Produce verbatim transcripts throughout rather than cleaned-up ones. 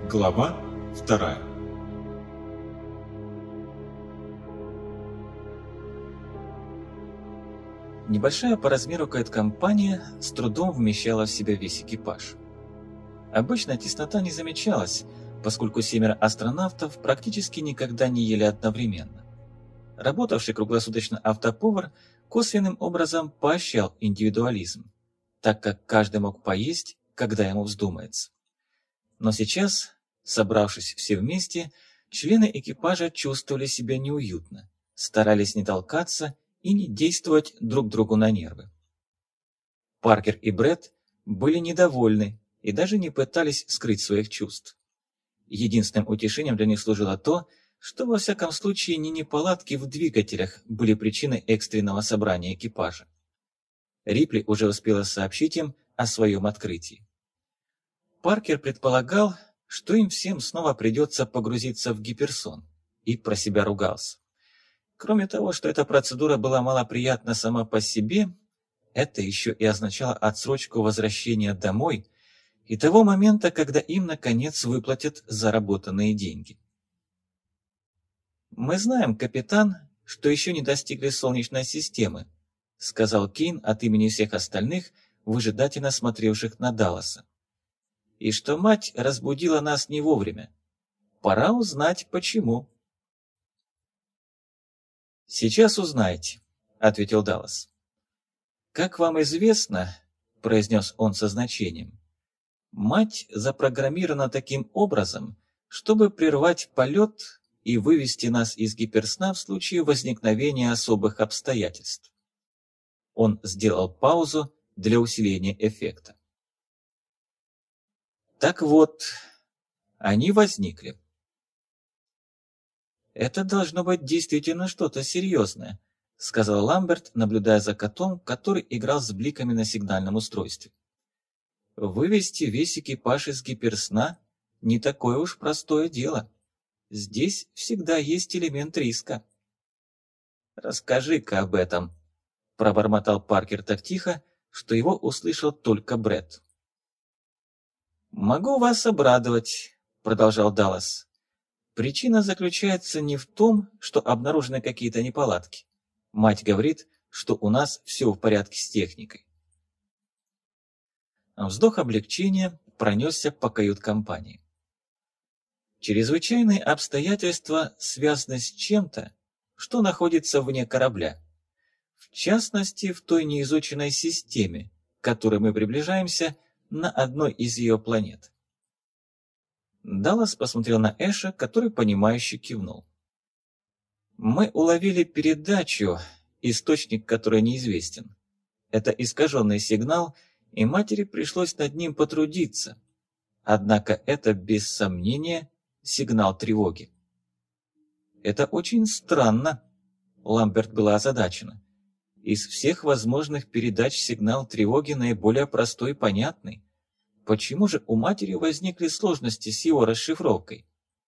Глава вторая. Небольшая по размеру кают-компания с трудом вмещала в себя весь экипаж. Обычно теснота не замечалась, поскольку семеро астронавтов практически никогда не ели одновременно. Работавший круглосуточно автоповар косвенным образом поощрял индивидуализм, так как каждый мог поесть, когда ему вздумается. Но сейчас, собравшись все вместе, члены экипажа чувствовали себя неуютно, старались не толкаться и не действовать друг другу на нервы. Паркер и Бретт были недовольны и даже не пытались скрыть своих чувств. Единственным утешением для них служило то, что во всяком случае не неполадки в двигателях были причиной экстренного собрания экипажа. Рипли уже успела сообщить им о своем открытии. Паркер предполагал, что им всем снова придется погрузиться в гиперсон, и про себя ругался. Кроме того, что эта процедура была малоприятна сама по себе, это еще и означало отсрочку возвращения домой и того момента, когда им, наконец, выплатят заработанные деньги. «Мы знаем, капитан, что еще не достигли Солнечной системы», сказал Кейн от имени всех остальных, выжидательно смотревших на Далласа. «И что мать разбудила нас не вовремя. Пора узнать, почему». «Сейчас узнаете», — ответил Даллас. «Как вам известно, — произнес он со значением, — мать запрограммирована таким образом, чтобы прервать полет и вывести нас из гиперсна в случае возникновения особых обстоятельств». Он сделал паузу для усиления эффекта. Так вот, они возникли. «Это должно быть действительно что-то серьезное», — сказал Ламберт, наблюдая за котом, который играл с бликами на сигнальном устройстве. «Вывести весь экипаж из гиперсна — не такое уж простое дело. Здесь всегда есть элемент риска». «Расскажи-ка об этом», — пробормотал Паркер так тихо, что его услышал только Бретт. «Могу вас обрадовать», — продолжал Даллас. «Причина заключается не в том, что обнаружены какие-то неполадки. Мать говорит, что у нас все в порядке с техникой». Вздох облегчения пронесся по кают-компании. Чрезвычайные обстоятельства связаны с чем-то, что находится вне корабля. В частности, в той неизученной системе, к которой мы приближаемся на одной из ее планет. Даллас посмотрел на Эша, который понимающе кивнул. «Мы уловили передачу, источник которой неизвестен. Это искаженный сигнал, и матери пришлось над ним потрудиться. Однако это, без сомнения, сигнал тревоги». «Это очень странно», — Ламберт была озадачена. «Из всех возможных передач сигнал тревоги наиболее простой и понятный. Почему же у матери возникли сложности с его расшифровкой?»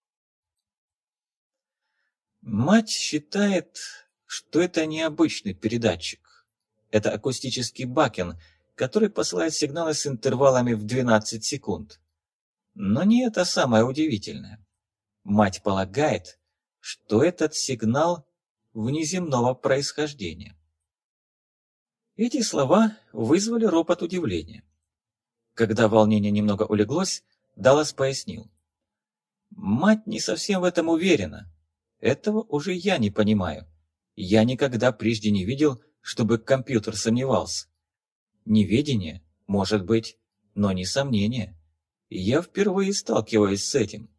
«Мать считает, что это необычный передатчик. Это акустический бакен, который посылает сигналы с интервалами в двенадцать секунд. Но не это самое удивительное. Мать полагает, что этот сигнал внеземного происхождения». Эти слова вызвали ропот удивления. Когда волнение немного улеглось, Даллас пояснил. «Мать не совсем в этом уверена. Этого уже я не понимаю. Я никогда прежде не видел, чтобы компьютер сомневался. Неведение, может быть, но не сомнение. Я впервые сталкиваюсь с этим».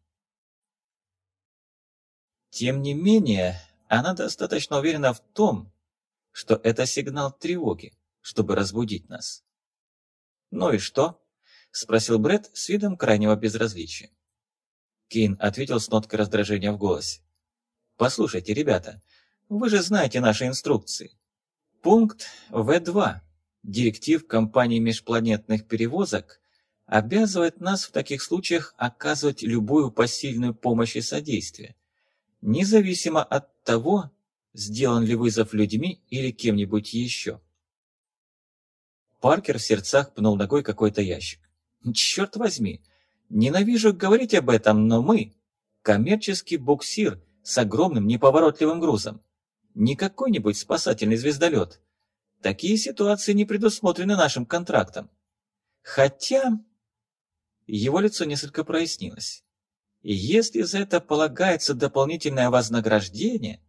Тем не менее, она достаточно уверена в том, что это сигнал тревоги, чтобы разбудить нас. «Ну и что?» — спросил Бретт с видом крайнего безразличия. Кейн ответил с ноткой раздражения в голосе. «Послушайте, ребята, вы же знаете наши инструкции. Пункт вэ два, директив компании межпланетных перевозок, обязывает нас в таких случаях оказывать любую посильную помощь и содействие, независимо от того, сделан ли вызов людьми или кем-нибудь еще». Паркер в сердцах пнул ногой какой-то ящик. «Черт возьми! Ненавижу говорить об этом, но мы – коммерческий буксир с огромным неповоротливым грузом. Не какой-нибудь спасательный звездолет. Такие ситуации не предусмотрены нашим контрактом. Хотя... Его лицо несколько прояснилось. И если за это полагается дополнительное вознаграждение...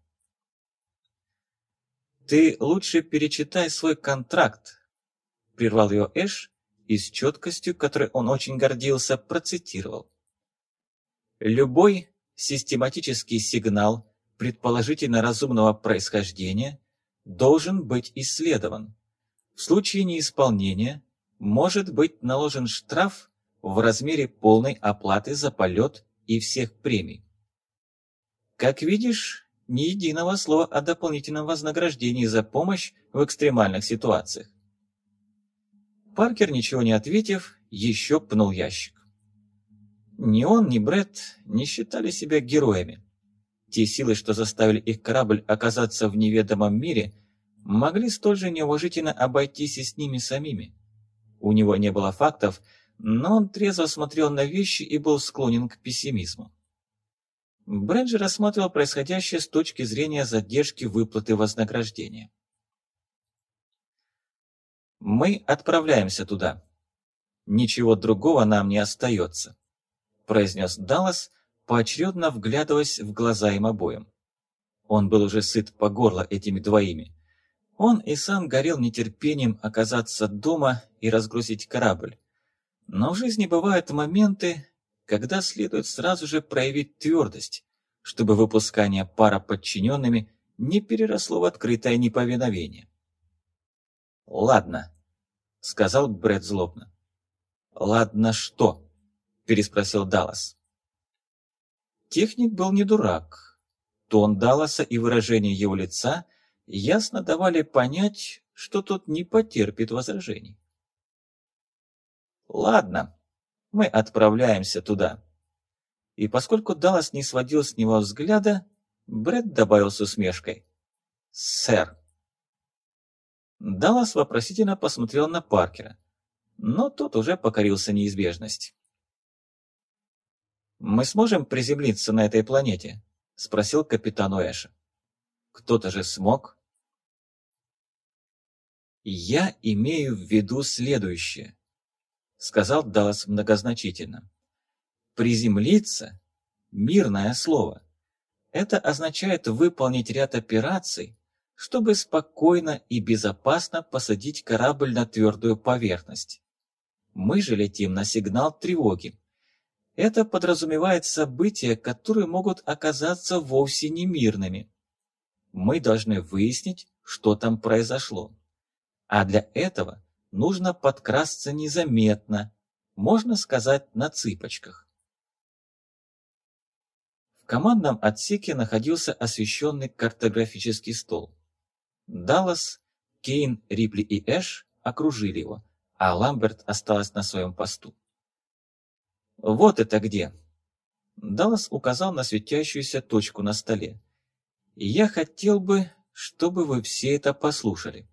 «Ты лучше перечитай свой контракт», — прервал ее Эш и с четкостью, которой он очень гордился, процитировал. «Любой систематический сигнал предположительно разумного происхождения должен быть исследован. В случае неисполнения может быть наложен штраф в размере полной оплаты за полет и всех премий. Как видишь, ни единого слова о дополнительном вознаграждении за помощь в экстремальных ситуациях». Паркер, ничего не ответив, еще пнул ящик. Ни он, ни Бретт не считали себя героями. Те силы, что заставили их корабль оказаться в неведомом мире, могли столь же неуважительно обойтись и с ними самими. У него не было фактов, но он трезво смотрел на вещи и был склонен к пессимизму. Бретт же рассматривал происходящее с точки зрения задержки выплаты вознаграждения. «Мы отправляемся туда. Ничего другого нам не остается», — произнес Даллас, поочередно вглядываясь в глаза им обоим. Он был уже сыт по горло этими двоими. Он и сам горел нетерпением оказаться дома и разгрузить корабль. Но в жизни бывают моменты, когда следует сразу же проявить твердость, чтобы выпускание пара подчиненными не переросло в открытое неповиновение. «Ладно», — сказал Бретт злобно. «Ладно что?» — переспросил Даллас. Техник был не дурак. Тон Далласа и выражение его лица ясно давали понять, что тот не потерпит возражений. «Ладно, мы отправляемся туда». И поскольку Даллас не сводил с него взгляда, Бретт добавил с усмешкой: «Сэр». Даллас вопросительно посмотрел на Паркера, но тот уже покорился неизбежности. «Мы сможем приземлиться на этой планете?» — спросил капитан Уэша. «Кто-то же смог?» «Я имею в виду следующее», — сказал Даллас многозначительно. «Приземлиться — мирное слово. Это означает выполнить ряд операций, чтобы спокойно и безопасно посадить корабль на твердую поверхность. Мы же летим на сигнал тревоги. Это подразумевает события, которые могут оказаться вовсе не мирными. Мы должны выяснить, что там произошло. А для этого нужно подкрасться незаметно, можно сказать, на цыпочках». В командном отсеке находился освещенный картографический стол. Даллас, Кейн, Рипли и Эш окружили его, а Ламберт осталась на своем посту. «Вот это где!» Даллас указал на светящуюся точку на столе. «Я хотел бы, чтобы вы все это послушали».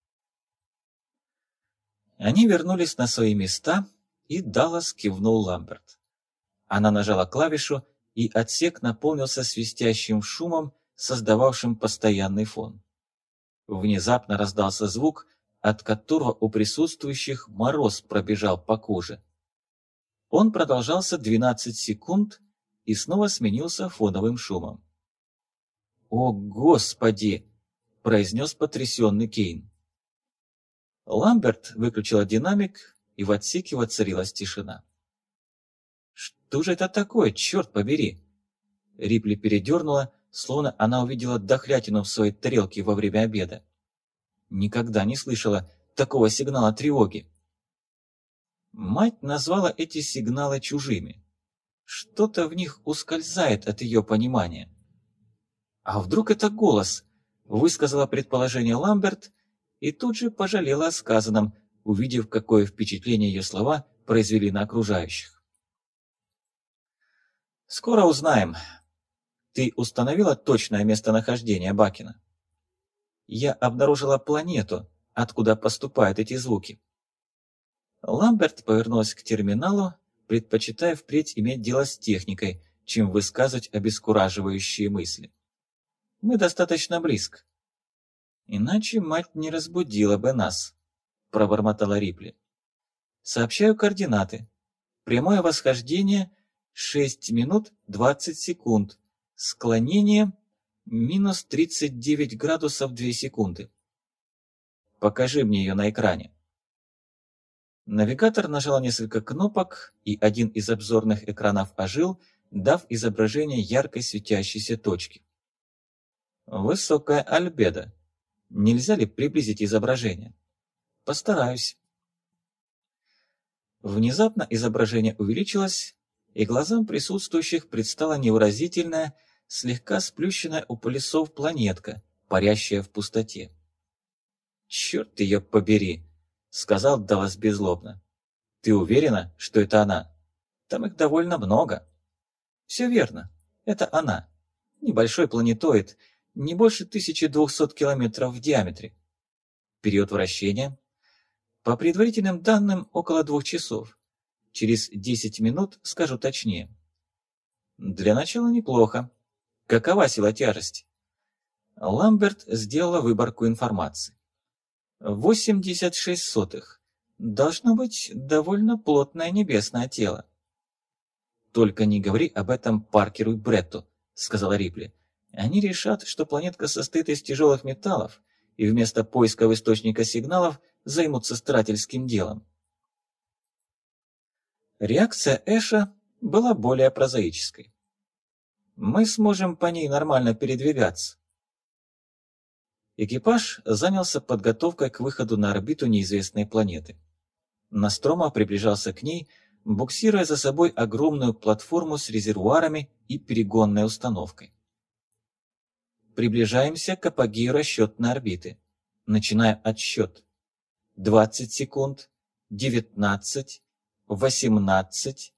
Они вернулись на свои места, и Даллас кивнул Ламберт. Она нажала клавишу, и отсек наполнился свистящим шумом, создававшим постоянный фон. Внезапно раздался звук, от которого у присутствующих мороз пробежал по коже. Он продолжался двенадцать секунд и снова сменился фоновым шумом. «О, Господи!» – произнес потрясенный Кейн. Ламберт выключила динамик, и в отсеке воцарилась тишина. «Что же это такое, черт побери?» Рипли передернула, словно она увидела дохлятину в своей тарелке во время обеда. Никогда не слышала такого сигнала тревоги. Мать назвала эти сигналы чужими. Что-то в них ускользает от ее понимания. «А вдруг это голос?» — высказала предположение Ламберт и тут же пожалела о сказанном, увидев, какое впечатление ее слова произвели на окружающих. «Скоро узнаем. Ты установила точное местонахождение Бакина?» «Я обнаружила планету, откуда поступают эти звуки». Ламберт повернулась к терминалу, предпочитая впредь иметь дело с техникой, чем высказывать обескураживающие мысли. Мы достаточно близко. Иначе мать не разбудила бы нас, пробормотала Рипли. Сообщаю координаты. Прямое восхождение шесть минут двадцать секунд. Склонение минус тридцать девять градусов две секунды. Покажи мне ее на экране. Навигатор нажал несколько кнопок, и один из обзорных экранов ожил, дав изображение яркой светящейся точки. Высокая альбедо. Нельзя ли приблизить изображение? Постараюсь. Внезапно изображение увеличилось, и глазам присутствующих предстала невыразительная, слегка сплющенная у полюсов планетка, парящая в пустоте. «Черт ее побери!» — сказал Даллас беззлобно. «Ты уверена, что это она? Там их довольно много». «Все верно. Это она. Небольшой планетоид, не больше тысячи двухсот километров в диаметре. Период вращения? По предварительным данным, около двух часов. Через десять минут скажу точнее». «Для начала неплохо. Какова сила тяжести?» Ламберт сделала выборку информации. восемьдесят шесть сотых. Должно быть довольно плотное небесное тело. «Только не говори об этом Паркеру и Бретту», — сказала Рипли. «Они решат, что планетка состоит из тяжелых металлов, и вместо поиска источника сигналов займутся старательским делом». Реакция Эша была более прозаической. «Мы сможем по ней нормально передвигаться». Экипаж занялся подготовкой к выходу на орбиту неизвестной планеты. Ностромо приближался к ней, буксируя за собой огромную платформу с резервуарами и перегонной установкой. Приближаемся к апогею расчетной орбиты. Начинаем отсчет. двадцать секунд, девятнадцать, восемнадцать.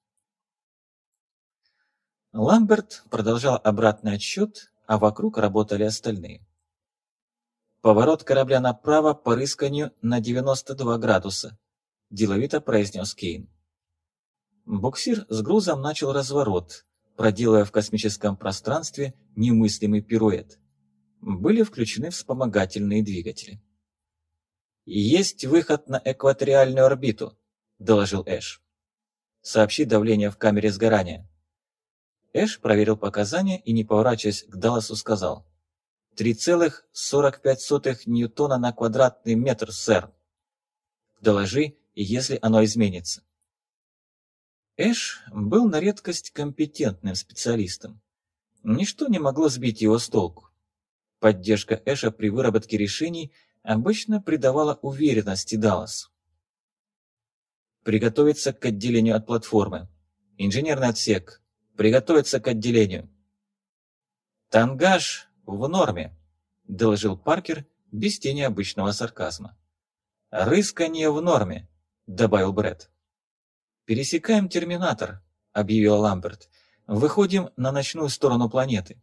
Ламберт продолжал обратный отсчет, а вокруг работали остальные. «Поворот корабля направо по рысканию на девяносто два градуса», – деловито произнес Кейн. Буксир с грузом начал разворот, проделывая в космическом пространстве немыслимый пируэт. Были включены вспомогательные двигатели. «Есть выход на экваториальную орбиту», – доложил Эш. «Сообщи давление в камере сгорания». Эш проверил показания и, не поворачиваясь к Далласу, сказал: три целых сорок пять сотых ньютона на квадратный метр, сэр. Доложи, если оно изменится». Эш был на редкость компетентным специалистом. Ничто не могло сбить его с толку. Поддержка Эша при выработке решений обычно придавала уверенности Далласу. «Приготовиться к отделению от платформы. Инженерный отсек. Приготовиться к отделению». «Тангаж в норме», — доложил Паркер без тени обычного сарказма. «Рысканье в норме», — добавил Бретт. «Пересекаем терминатор», — объявил Ламберт. «Выходим на ночную сторону планеты».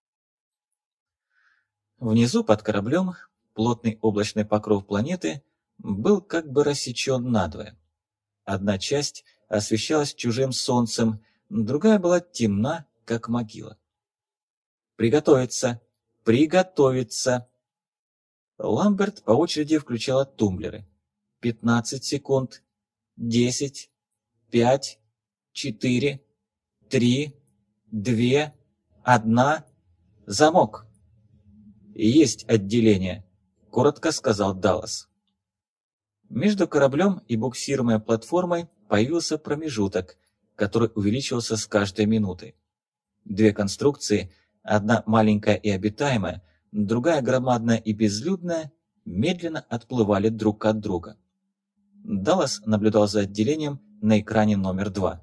Внизу под кораблем плотный облачный покров планеты был как бы рассечен надвое. Одна часть освещалась чужим солнцем, другая была темна, как могила. «Приготовиться! Приготовиться!» Ламберт по очереди включала тумблеры. «Пятнадцать секунд. Десять. Пять. Четыре. Три. Две. Одна. Замок!» «Есть отделение», — коротко сказал Даллас. Между кораблем и буксируемой платформой появился промежуток, который увеличивался с каждой минутой. Две конструкции, одна маленькая и обитаемая, другая громадная и безлюдная, медленно отплывали друг от друга. Даллас наблюдал за отделением на экране номер два.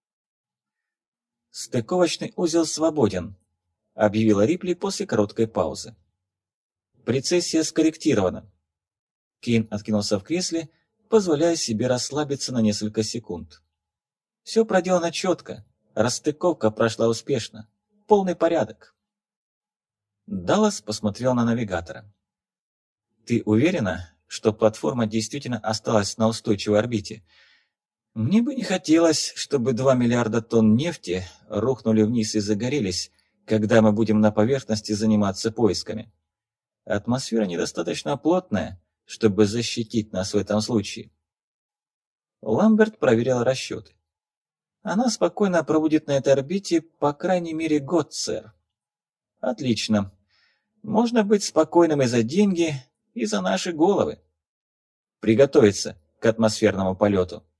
«Стыковочный узел свободен», — объявила Рипли после короткой паузы. «Прецессия скорректирована». Кейн откинулся в кресле, позволяя себе расслабиться на несколько секунд. «Все проделано четко, расстыковка прошла успешно, полный порядок». Даллас посмотрел на навигатора. «Ты уверена, что платформа действительно осталась на устойчивой орбите? Мне бы не хотелось, чтобы два миллиарда тонн нефти рухнули вниз и загорелись, когда мы будем на поверхности заниматься поисками. Атмосфера недостаточно плотная, чтобы защитить нас в этом случае. Ламберт проверял расчеты. Она спокойно пробудет на этой орбите по крайней мере год, сэр. Отлично. Можно быть спокойным и за деньги, и за наши головы. Приготовиться к атмосферному полету.